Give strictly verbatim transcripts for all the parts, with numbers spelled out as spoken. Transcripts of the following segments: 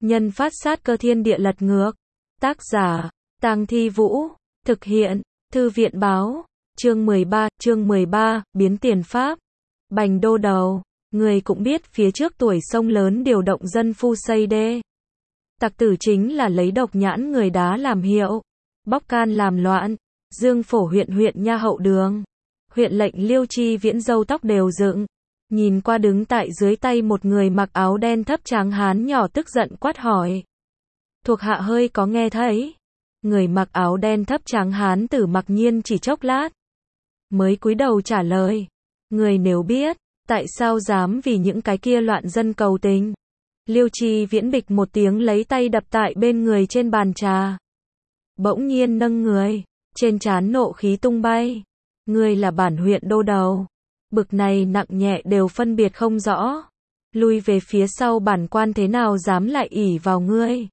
Nhân phát sát cơ thiên địa lật ngược. Tác giả, Tang Thi Vũ. Thực hiện, Thư viện báo. Chương mười ba, chương mười ba, biến tiền pháp. Bành đô đầu, người cũng biết phía trước tuổi sông lớn điều động dân phu xây đê. Tặc tử chính là lấy độc nhãn người đá làm hiệu, bóc can làm loạn. Dương Phổ huyện huyện nha hậu đường. Huyện lệnh Liêu Chi Viễn râu tóc đều dựng. Nhìn qua đứng tại dưới tay một người mặc áo đen thấp tráng hán nhỏ tức giận quát hỏi. Thuộc hạ hơi có nghe thấy. Người mặc áo đen thấp tráng hán tử mặc nhiên chỉ chốc lát. Mới cúi đầu trả lời. Người nếu biết, tại sao dám vì những cái kia loạn dân cầu tình. Liêu Chi Viễn bịch một tiếng lấy tay đập tại bên người trên bàn trà. Bỗng nhiên nâng người, trên trán nộ khí tung bay. Người là bản huyện đô đầu. Bực này nặng nhẹ đều phân biệt không rõ. Lui về phía sau bản quan thế nào dám lại ỷ vào ngươi.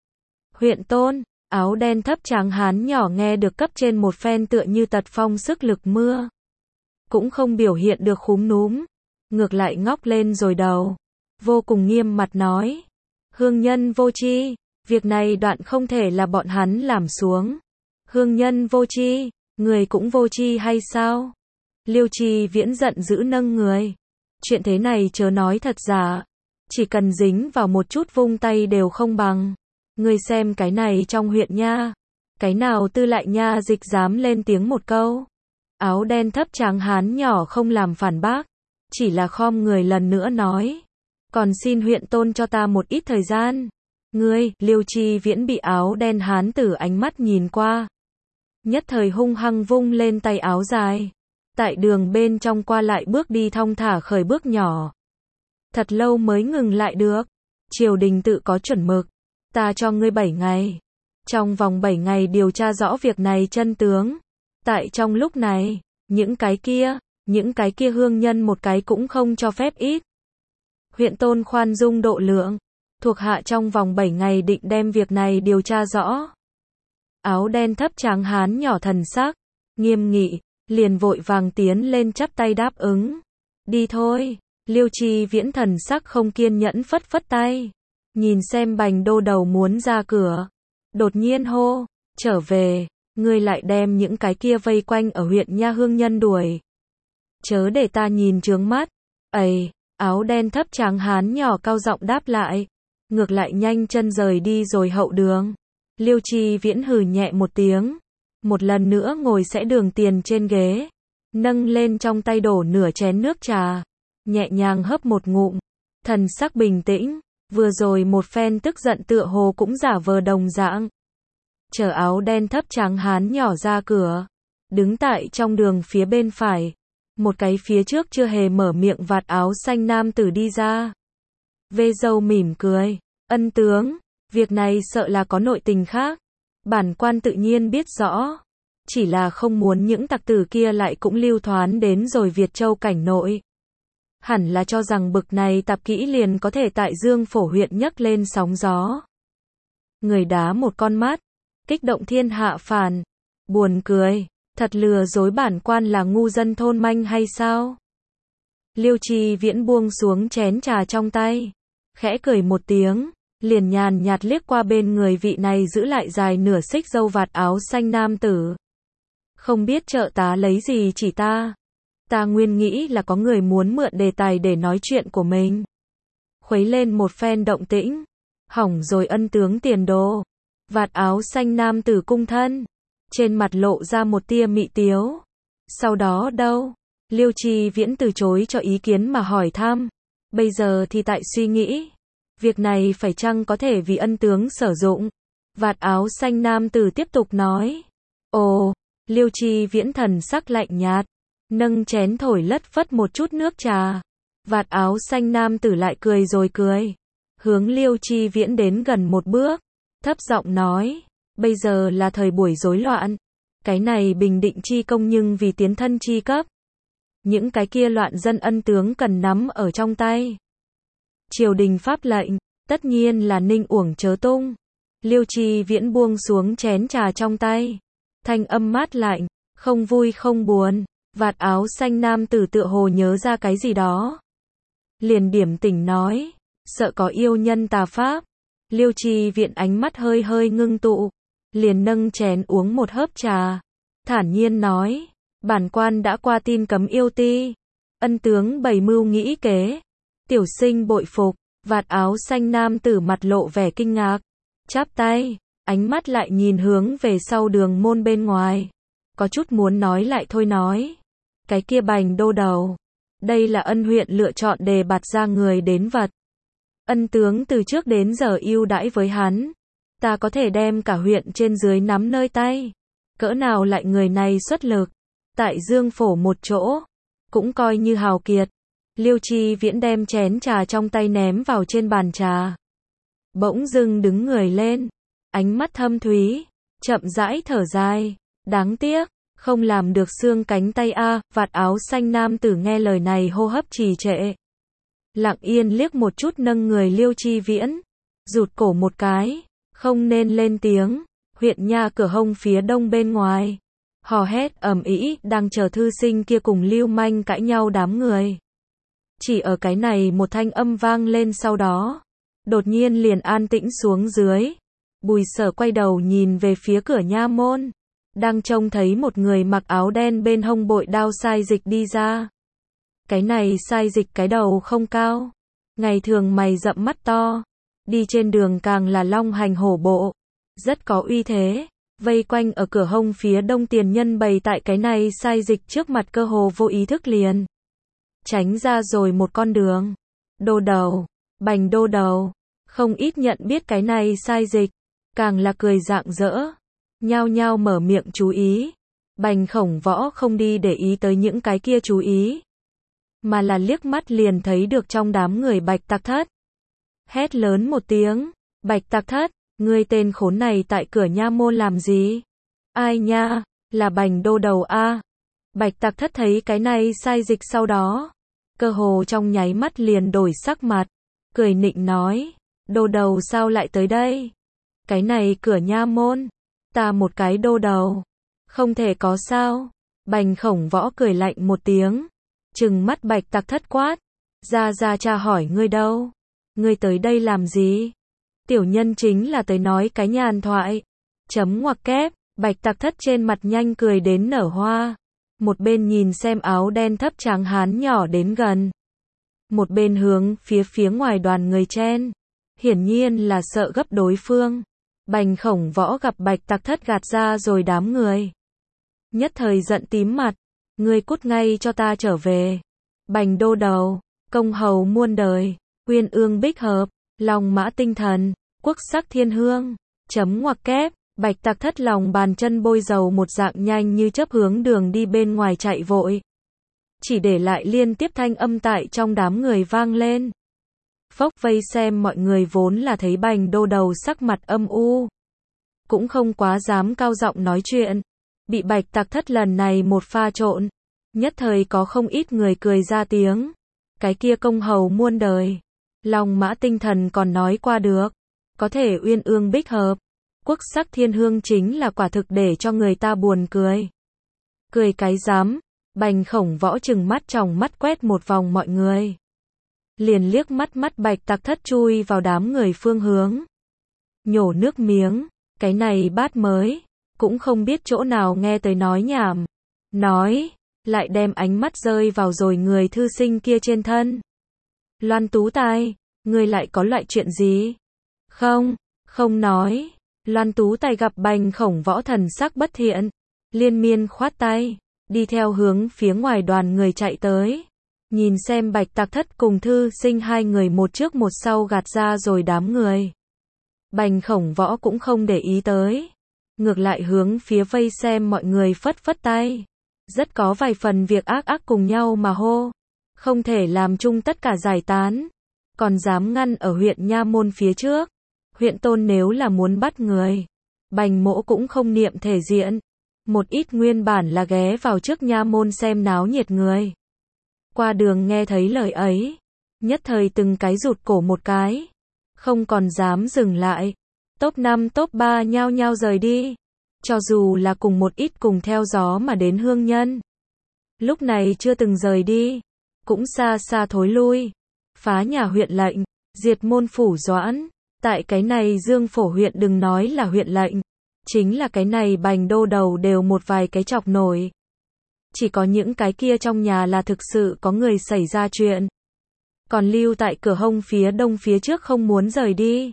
Huyện tôn, áo đen thấp tráng hán nhỏ nghe được cấp trên một phen tựa như tật phong sức lực mưa. Cũng không biểu hiện được khúm núm. Ngược lại ngóc lên rồi đầu. Vô cùng nghiêm mặt nói. Hương nhân vô tri, việc này đoạn không thể là bọn hắn làm xuống. Hương nhân vô tri, người cũng vô tri hay sao? Liêu Chi Viễn giận dữ nâng người. Chuyện thế này chớ nói thật giả. Chỉ cần dính vào một chút vung tay đều không bằng. Ngươi xem cái này trong huyện nha. Cái nào tư lại nha dịch dám lên tiếng một câu. Áo đen thấp tráng hán nhỏ không làm phản bác. Chỉ là khom người lần nữa nói. Còn xin huyện tôn cho ta một ít thời gian. Ngươi, Liêu Chi Viễn bị áo đen hán tử ánh mắt nhìn qua. Nhất thời hung hăng vung lên tay áo dài. Tại đường bên trong qua lại bước đi thong thả khởi bước nhỏ. Thật lâu mới ngừng lại được. Triều đình tự có chuẩn mực. Ta cho ngươi bảy ngày. Trong vòng bảy ngày điều tra rõ việc này chân tướng. Tại trong lúc này, những cái kia, những cái kia hương nhân một cái cũng không cho phép ít. Huyện tôn khoan dung độ lượng. Thuộc hạ trong vòng bảy ngày định đem việc này điều tra rõ. Áo đen thấp tráng hán nhỏ thần sắc, nghiêm nghị. Liền vội vàng tiến lên chắp tay đáp ứng. Đi thôi. Liêu Chi Viễn thần sắc không kiên nhẫn phất phất tay. Nhìn xem bành đô đầu muốn ra cửa. Đột nhiên hô. Trở về. Ngươi lại đem những cái kia vây quanh ở huyện nha hương nhân đuổi. Chớ để ta nhìn trướng mắt. Ây. Áo đen thấp tráng hán nhỏ cao giọng đáp lại. Ngược lại nhanh chân rời đi rồi hậu đường. Liêu Chi Viễn hừ nhẹ một tiếng. Một lần nữa ngồi sẽ đường tiền trên ghế. Nâng lên trong tay đổ nửa chén nước trà. Nhẹ nhàng hấp một ngụm. Thần sắc bình tĩnh. Vừa rồi một phen tức giận tựa hồ cũng giả vờ đồng dạng. Chờ áo đen thấp tráng hán nhỏ ra cửa. Đứng tại trong đường phía bên phải. Một cái phía trước chưa hề mở miệng vạt áo xanh nam tử đi ra. Vê dâu mỉm cười. Ân tướng. Việc này sợ là có nội tình khác. Bản quan tự nhiên biết rõ. Chỉ là không muốn những tặc tử kia lại cũng lưu thoán đến rồi Việt Châu cảnh nội. Hẳn là cho rằng bực này tạp kỹ liền có thể tại Dương Phổ huyện nhấc lên sóng gió. Người đá một con mắt. Kích động thiên hạ phản. Buồn cười. Thật lừa dối bản quan là ngu dân thôn manh hay sao? Liêu Chi Viễn buông xuống chén trà trong tay. Khẽ cười một tiếng. Liền nhàn nhạt liếc qua bên người vị này giữ lại dài nửa xích râu vạt áo xanh nam tử. Không biết trợ tá lấy gì chỉ ta. Ta nguyên nghĩ là có người muốn mượn đề tài để nói chuyện của mình. Khuấy lên một phen động tĩnh. Hỏng rồi ân tướng tiền đồ. Vạt áo xanh nam tử cung thân. Trên mặt lộ ra một tia mị tiếu. Sau đó đâu? Liêu Chi Viễn từ chối cho ý kiến mà hỏi thăm. Bây giờ thì tại suy nghĩ. Việc này phải chăng có thể vì ân tướng sử dụng? Vạt áo xanh nam tử tiếp tục nói. Ồ, Liêu Chi Viễn thần sắc lạnh nhạt. Nâng chén thổi lất phất một chút nước trà. Vạt áo xanh nam tử lại cười rồi cười. Hướng Liêu Chi Viễn đến gần một bước. Thấp giọng nói. Bây giờ là thời buổi rối loạn. Cái này bình định chi công nhưng vì tiến thân chi cấp. Những cái kia loạn dân ân tướng cần nắm ở trong tay. Triều đình pháp lệnh, tất nhiên là ninh uổng chớ tung. Liêu Chi Viễn buông xuống chén trà trong tay. Thanh âm mát lạnh, không vui không buồn. Vạt áo xanh nam tử tựa hồ nhớ ra cái gì đó. Liền điểm tỉnh nói, sợ có yêu nhân tà pháp. Liêu Chi Viện ánh mắt hơi hơi ngưng tụ, liền nâng chén uống một hớp trà, thản nhiên nói, bản quan đã qua tin cấm yêu ti, ân tướng bày mưu nghĩ kế, tiểu sinh bội phục. Vạt áo xanh nam tử mặt lộ vẻ kinh ngạc, chắp tay, ánh mắt lại nhìn hướng về sau đường môn bên ngoài, có chút muốn nói lại thôi nói, cái kia Bành đô đầu, đây là ân huyện lựa chọn đề bạt ra người đến vật. Ân tướng từ trước đến giờ ưu đãi với hắn, ta có thể đem cả huyện trên dưới nắm nơi tay, cỡ nào lại người này xuất lực, tại Dương Phổ một chỗ, cũng coi như hào kiệt. Liêu Chi Viễn đem chén trà trong tay ném vào trên bàn trà. Bỗng dưng đứng người lên, ánh mắt thâm thúy, chậm rãi thở dài, đáng tiếc, không làm được xương cánh tay a. Vạt áo xanh nam tử nghe lời này hô hấp trì trệ. Lặng yên liếc một chút nâng người Liêu Chi Viễn, rụt cổ một cái, không nên lên tiếng. Huyện nha cửa hông phía đông bên ngoài, hò hét ầm ĩ, đang chờ thư sinh kia cùng lưu manh cãi nhau đám người. Chỉ ở cái này một thanh âm vang lên sau đó, đột nhiên liền an tĩnh xuống dưới. Bùi Sở quay đầu nhìn về phía cửa nha môn, đang trông thấy một người mặc áo đen bên hông bội đao sai dịch đi ra. Cái này sai dịch cái đầu không cao, ngày thường mày rậm mắt to, đi trên đường càng là long hành hổ bộ, rất có uy thế. Vây quanh ở cửa hông phía đông tiền nhân bày tại cái này sai dịch trước mặt cơ hồ vô ý thức liền tránh ra rồi một con đường. Đô đầu, Bành đô đầu, không ít nhận biết cái này sai dịch, càng là cười rạng rỡ, nhao nhao mở miệng chú ý. Bành Khổng Võ không đi để ý tới những cái kia chú ý, mà là liếc mắt liền thấy được trong đám người Bạch Tạc Thất. Hét lớn một tiếng, Bạch Tạc Thất, ngươi tên khốn này tại cửa nha môn làm gì? Ai nha, là Bành đô đầu a. Bạch Tạc Thất thấy cái này sai dịch sau đó, cơ hồ trong nháy mắt liền đổi sắc mặt, cười nịnh nói, đô đầu sao lại tới đây? Cái này cửa nha môn, ta một cái đô đầu, không thể có sao? Bành Khổng Võ cười lạnh một tiếng, trừng mắt Bạch Tạc Thất quát, ra ra cha hỏi ngươi đâu? Ngươi tới đây làm gì? Tiểu nhân chính là tới nói cái nhàn thoại. Chấm ngoặc kép, Bạch Tạc Thất trên mặt nhanh cười đến nở hoa. Một bên nhìn xem áo đen thấp tráng hán nhỏ đến gần, một bên hướng phía phía ngoài đoàn người chen, hiển nhiên là sợ gấp đối phương. Bành Khổng Võ gặp Bạch Tạc Thất gạt ra rồi đám người, nhất thời giận tím mặt, ngươi cút ngay cho ta trở về. Bành đô đầu, công hầu muôn đời, uyên ương bích hợp, long mã tinh thần, quốc sắc thiên hương. Chấm ngoặc kép, Bạch Tạc Thất lòng bàn chân bôi dầu một dạng nhanh như chớp hướng đường đi bên ngoài chạy vội, chỉ để lại liên tiếp thanh âm tại trong đám người vang lên. Phốc vây xem mọi người vốn là thấy Bành đô đầu sắc mặt âm u, cũng không quá dám cao giọng nói chuyện, bị Bạch Tạc Thất lần này một pha trộn, nhất thời có không ít người cười ra tiếng. Cái kia công hầu muôn đời, long mã tinh thần còn nói qua được, có thể uyên ương bích hợp, quốc sắc thiên hương chính là quả thực để cho người ta buồn cười. Cười cái dám. Bành Khổng Võ trừng mắt tròng mắt quét một vòng mọi người, liền liếc mắt mắt Bạch Tạc Thất chui vào đám người phương hướng, nhổ nước miếng, cái này bát mới, cũng không biết chỗ nào nghe tới nói nhảm, nói, lại đem ánh mắt rơi vào rồi người thư sinh kia trên thân. Loan Tú Tài, ngươi lại có loại chuyện gì? Không, không nói. Loan Tú Tài gặp Bành Khổng Võ thần sắc bất thiện, liên miên khoát tay, đi theo hướng phía ngoài đoàn người chạy tới. Nhìn xem Bạch Tạc Thất cùng thư sinh hai người một trước một sau gạt ra rồi đám người. Bành Khổng Võ cũng không để ý tới, ngược lại hướng phía vây xem mọi người phất phất tay. Rất có vài phần việc ác ác cùng nhau mà hô, không thể làm chung tất cả giải tán, còn dám ngăn ở huyện nha môn phía trước. Huyện tôn nếu là muốn bắt người, Bành mỗ cũng không niệm thể diện. Một ít nguyên bản là ghé vào trước nha môn xem náo nhiệt người, qua đường nghe thấy lời ấy, nhất thời từng cái rụt cổ một cái, không còn dám dừng lại. Top năm top ba nhao nhao rời đi, cho dù là cùng một ít cùng theo gió mà đến hương nhân, lúc này chưa từng rời đi, cũng xa xa thối lui. Phá nhà huyện lệnh, diệt môn phủ Doãn, Tại cái này Dương Phổ huyện đừng nói là huyện lệnh, chính là cái này Bành Đô Đầu đều một vài cái chọc nổi. Chỉ có những cái kia trong nhà là thực sự có người xảy ra chuyện. Còn lưu tại cửa hông phía đông phía trước không muốn rời đi.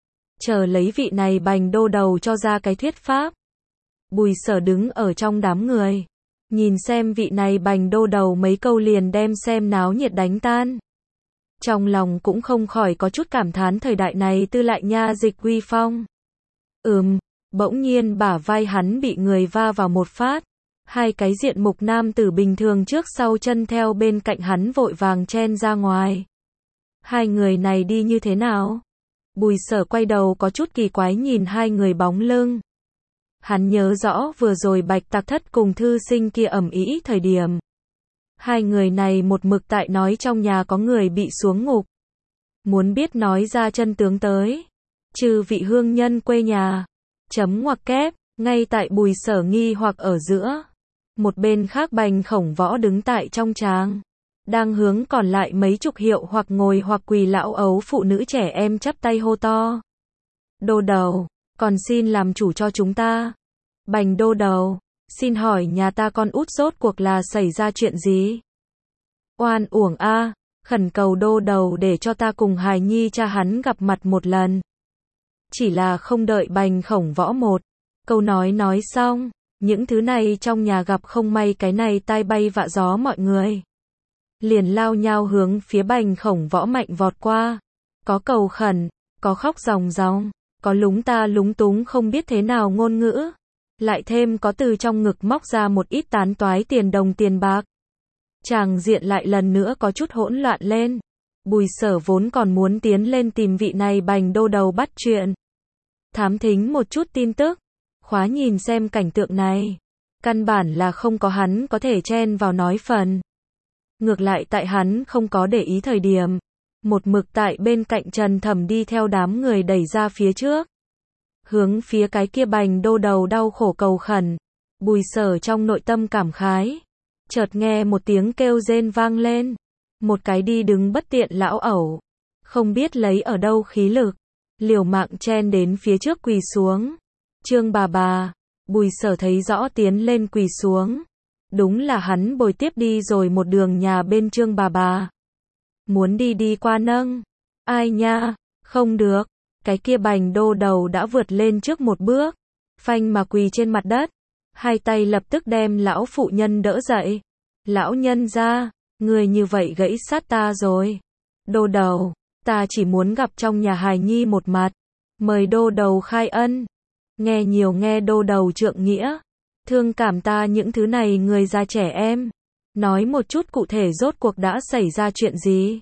Chờ lấy vị này Bành Đô Đầu cho ra cái thuyết pháp. Bùi Sở đứng ở trong đám người. Nhìn xem vị này Bành Đô Đầu mấy câu liền đem xem náo nhiệt đánh tan. Trong lòng cũng không khỏi có chút cảm thán thời đại này tư lại nha dịch uy phong. Ừm, bỗng nhiên bả vai hắn bị người va vào một phát. Hai cái diện mục nam tử bình thường trước sau chân theo bên cạnh hắn vội vàng chen ra ngoài. Hai người này đi như thế nào? Bùi Sở quay đầu có chút kỳ quái nhìn hai người bóng lưng. Hắn nhớ rõ vừa rồi Bạch Tạc Thất cùng thư sinh kia ầm ĩ thời điểm. Hai người này một mực tại nói trong nhà có người bị xuống ngục. Muốn biết nói ra chân tướng tới. Trừ vị hương nhân quê nhà. Chấm ngoặc kép, ngay tại Bùi Sở nghi hoặc ở giữa. Một bên khác Bành Khổng Võ đứng tại trong tràng. Đang hướng còn lại mấy chục hiệu hoặc ngồi hoặc quỳ lão ấu phụ nữ trẻ em chắp tay hô to. Đô Đầu, còn xin làm chủ cho chúng ta. Bành Đô Đầu, xin hỏi nhà ta con út rốt cuộc là xảy ra chuyện gì? Oan uổng a, khẩn cầu Đô Đầu để cho ta cùng hài nhi cha hắn gặp mặt một lần. Chỉ là không đợi Bành Khổng Võ một câu nói nói xong, những thứ này trong nhà gặp không may cái này tai bay vạ gió mọi người. Liền lao nhau hướng phía Bành Khổng Võ mạnh vọt qua. Có cầu khẩn, có khóc ròng ròng, có lúng ta lúng túng không biết thế nào ngôn ngữ. Lại thêm có từ trong ngực móc ra một ít tán toái tiền đồng tiền bạc. Tràng diện lại lần nữa có chút hỗn loạn lên. Bùi Sở vốn còn muốn tiến lên tìm vị này Bành Đô Đầu bắt chuyện. Thám thính một chút tin tức. Khóa nhìn xem cảnh tượng này. Căn bản là không có hắn có thể chen vào nói phần. Ngược lại tại hắn không có để ý thời điểm. Một mực tại bên cạnh Trần Thẩm đi theo đám người đẩy ra phía trước. Hướng phía cái kia Bành Đô Đầu đau khổ cầu khẩn. Bùi Sở trong nội tâm cảm khái. Chợt nghe một tiếng kêu rên vang lên. Một cái đi đứng bất tiện lão ẩu. Không biết lấy ở đâu khí lực. Liều mạng chen đến phía trước quỳ xuống. Trương bà bà. Bùi Sở thấy rõ tiến lên quỳ xuống. Đúng là hắn bồi tiếp đi rồi một đường nhà bên Trương bà bà. Muốn đi đi qua nâng. Ai nha, không được. Cái kia Bành Đô Đầu đã vượt lên trước một bước. Phanh mà quỳ trên mặt đất. Hai tay lập tức đem lão phụ nhân đỡ dậy. Lão nhân ra, người như vậy gãy sát ta rồi. Đô Đầu, ta chỉ muốn gặp trong nhà hài nhi một mặt. Mời Đô Đầu khai ân. Nghe nhiều nghe Đô Đầu trượng nghĩa. Thương cảm ta những thứ này người già trẻ em. Nói một chút cụ thể rốt cuộc đã xảy ra chuyện gì.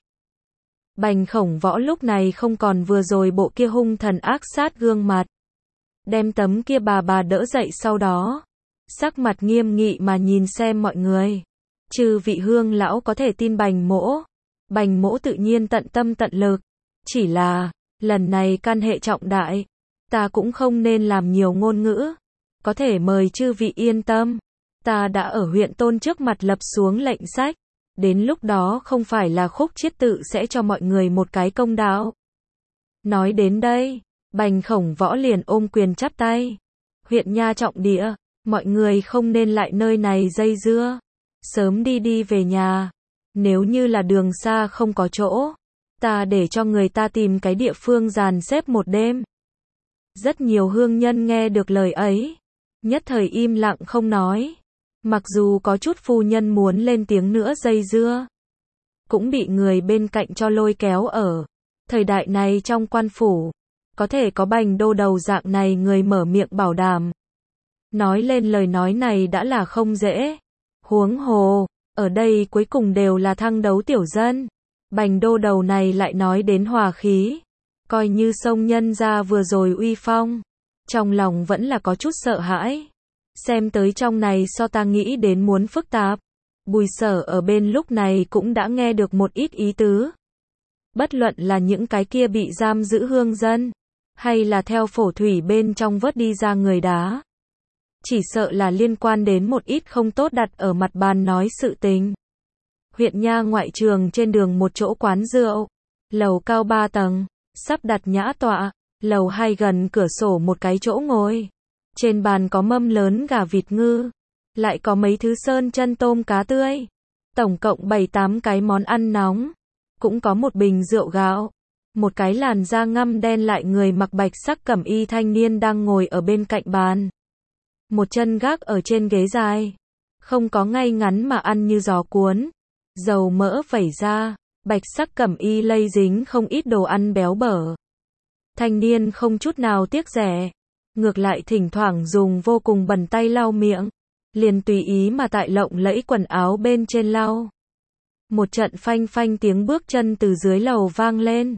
Bành Khổng Võ lúc này không còn vừa rồi bộ kia hung thần ác sát gương mặt. Đem tấm kia bà bà đỡ dậy sau đó. Sắc mặt nghiêm nghị mà nhìn xem mọi người. Trừ vị hương lão có thể tin Bành Mỗ. Bành Mỗ tự nhiên tận tâm tận lực. Chỉ là, lần này căn hệ trọng đại. Ta cũng không nên làm nhiều ngôn ngữ. Có thể mời chư vị yên tâm. Ta đã ở huyện Tôn trước mặt lập xuống lệnh sách. Đến lúc đó không phải là Khúc Chiết tự sẽ cho mọi người một cái công đạo. Nói đến đây, Bành Khổng Võ liền ôm quyền chắp tay. Huyện nha trọng địa, mọi người không nên lại nơi này dây dưa. Sớm đi đi về nhà. Nếu như là đường xa không có chỗ, ta để cho người ta tìm cái địa phương dàn xếp một đêm. Rất nhiều hương nhân nghe được lời ấy. Nhất thời im lặng không nói. Mặc dù có chút phu nhân muốn lên tiếng nữa dây dưa. Cũng bị người bên cạnh cho lôi kéo ở. Thời đại này trong quan phủ. Có thể có Bành Đô Đầu dạng này người mở miệng bảo đảm. Nói lên lời nói này đã là không dễ. Huống hồ, ở đây cuối cùng đều là thăng đấu tiểu dân. Bành Đô Đầu này lại nói đến hòa khí. Coi như sông nhân ra vừa rồi uy phong. Trong lòng vẫn là có chút sợ hãi. Xem tới trong này so ta nghĩ đến muốn phức tạp. Bùi Sở ở bên lúc này cũng đã nghe được một ít ý tứ. Bất luận là những cái kia bị giam giữ hương dân. Hay là theo phổ thủy bên trong vớt đi ra người đá. Chỉ sợ là liên quan đến một ít không tốt đặt ở mặt bàn nói sự tình. Huyện nha ngoại trường trên đường một chỗ quán rượu. Lầu cao ba tầng. Sắp đặt nhã tọa. Lầu hai gần cửa sổ một cái chỗ ngồi. Trên bàn có mâm lớn gà vịt ngư. Lại có mấy thứ sơn chân tôm cá tươi. Tổng cộng bảy tám cái món ăn nóng. Cũng có một bình rượu gạo. Một cái làn da ngăm đen lại người mặc bạch sắc cẩm y thanh niên đang ngồi ở bên cạnh bàn. Một chân gác ở trên ghế dài. Không có ngay ngắn mà ăn như gió cuốn. Dầu mỡ vẩy ra. Bạch sắc cẩm y lây dính không ít đồ ăn béo bở. Thanh niên không chút nào tiếc rẻ. Ngược lại thỉnh thoảng dùng vô cùng bẩn tay lau miệng. Liền tùy ý mà tại lộng lẫy quần áo bên trên lau. Một trận phanh phanh tiếng bước chân từ dưới lầu vang lên.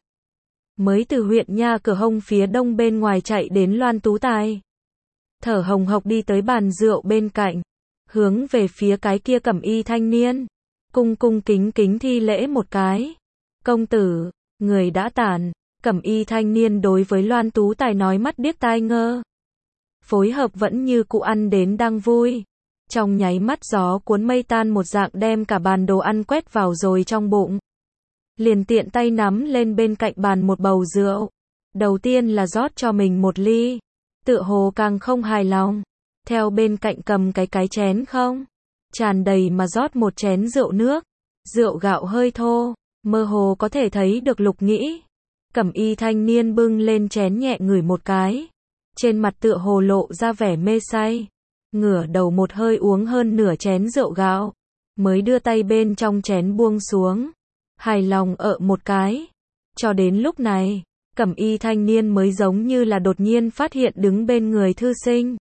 Mới từ huyện nha cửa hông phía đông bên ngoài chạy đến Loan Tú Tài. Thở hồng hộc đi tới bàn rượu bên cạnh. Hướng về phía cái kia cẩm y thanh niên. Cung cung kính kính thi lễ một cái. Công tử, người đã tàn. Cẩm y thanh niên đối với Loan Tú Tài nói mắt điếc tai ngơ. Phối hợp vẫn như cụ ăn đến đang vui. Trong nháy mắt gió cuốn mây tan một dạng đem cả bàn đồ ăn quét vào rồi trong bụng. Liền tiện tay nắm lên bên cạnh bàn một bầu rượu. Đầu tiên là rót cho mình một ly. Tựa hồ càng không hài lòng. Theo bên cạnh cầm cái cái chén không. Tràn đầy mà rót một chén rượu nước. Rượu gạo hơi thô. Mơ hồ có thể thấy được lục nghĩ. Cẩm y thanh niên bưng lên chén nhẹ ngửi một cái. Trên mặt tựa hồ lộ ra vẻ mê say. Ngửa đầu một hơi uống hơn nửa chén rượu gạo. Mới đưa tay bên trong chén buông xuống. Hài lòng ợ một cái. Cho đến lúc này, cẩm y thanh niên mới giống như là đột nhiên phát hiện đứng bên người thư sinh.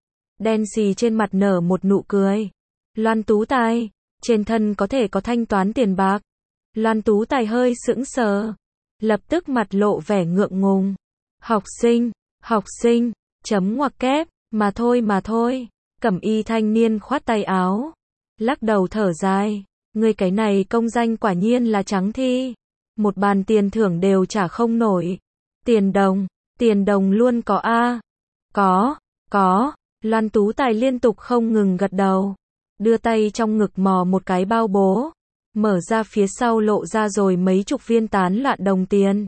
Đen xì trên mặt nở một nụ cười. Loan Tú Tài, trên thân có thể có thanh toán tiền bạc. Loan Tú Tài hơi sững sờ. Lập tức mặt lộ vẻ ngượng ngùng. Học sinh, học sinh, chấm ngoặc kép, mà thôi mà thôi. Cẩm y thanh niên khoát tay áo. Lắc đầu thở dài. Ngươi cái này công danh quả nhiên là trắng thi. Một bàn tiền thưởng đều trả không nổi. Tiền đồng, tiền đồng luôn có a. Có, có. Loan Tú Tài liên tục không ngừng gật đầu. Đưa tay trong ngực mò một cái bao bố. Mở ra phía sau lộ ra rồi mấy chục viên tán loạn đồng tiền.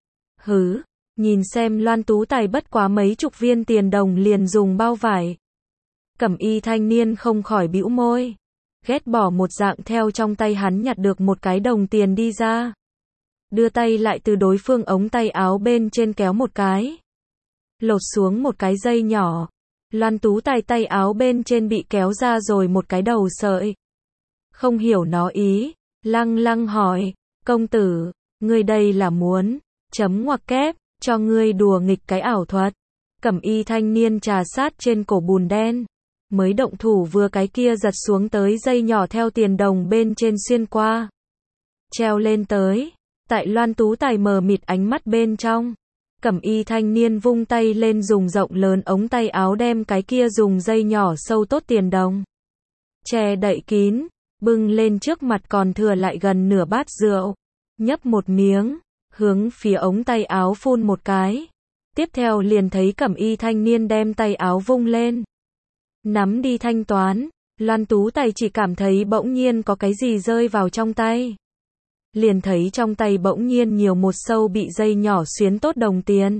Hứ, nhìn xem Loan Tú Tài bất quá mấy chục viên tiền đồng liền dùng bao vải. Cẩm y thanh niên không khỏi bĩu môi. Ghét bỏ một dạng theo trong tay hắn nhặt được một cái đồng tiền đi ra. Đưa tay lại từ đối phương ống tay áo bên trên kéo một cái. Lột xuống một cái dây nhỏ. Loan Tú Tài tay áo bên trên bị kéo ra rồi một cái đầu sợi. Không hiểu nó ý. Lăng lăng hỏi. Công tử, ngươi đây là muốn chấm ngoặc kép, cho ngươi đùa nghịch cái ảo thuật. Cẩm y thanh niên trà sát trên cổ bùn đen. Mới động thủ vừa cái kia giật xuống tới dây nhỏ theo tiền đồng bên trên xuyên qua. Treo lên tới. Tại Loan Tú Tài mờ mịt ánh mắt bên trong. Cẩm y thanh niên vung tay lên dùng rộng lớn ống tay áo đem cái kia dùng dây nhỏ sâu tốt tiền đồng. Che đậy kín. Bưng lên trước mặt còn thừa lại gần nửa bát rượu. Nhấp một miếng. Hướng phía ống tay áo phun một cái. Tiếp theo liền thấy cẩm y thanh niên đem tay áo vung lên. Nắm đi thanh toán. Loan Tú Tài chỉ cảm thấy bỗng nhiên có cái gì rơi vào trong tay. Liền thấy trong tay bỗng nhiên nhiều một sâu bị dây nhỏ xuyến tốt đồng tiền.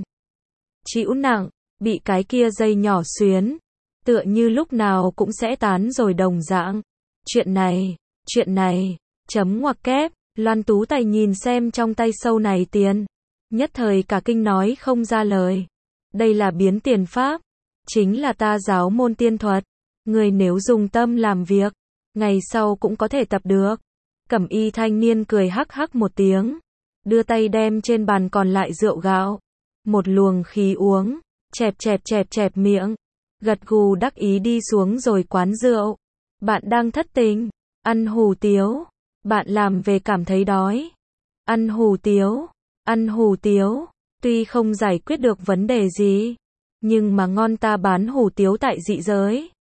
Chịu nặng, bị cái kia dây nhỏ xuyến. Tựa như lúc nào cũng sẽ tán rồi đồng dạng. Chuyện này, chuyện này, chấm ngoặc kép. Loan Tú Tài nhìn xem trong tay sâu này tiền. Nhất thời cả kinh nói không ra lời. Đây là biến tiền pháp. Chính là ta giáo môn tiên thuật. Người nếu dùng tâm làm việc, ngày sau cũng có thể tập được. Cẩm y thanh niên cười hắc hắc một tiếng. Đưa tay đem trên bàn còn lại rượu gạo. Một luồng khí uống. Chẹp chẹp chẹp chẹp miệng. Gật gù đắc ý đi xuống rồi quán rượu. Bạn đang thất tình. Ăn hủ tiếu. Bạn làm về cảm thấy đói. Ăn hủ tiếu. Ăn hủ tiếu. Tuy không giải quyết được vấn đề gì. Nhưng mà ngon ta bán hủ tiếu tại dị giới.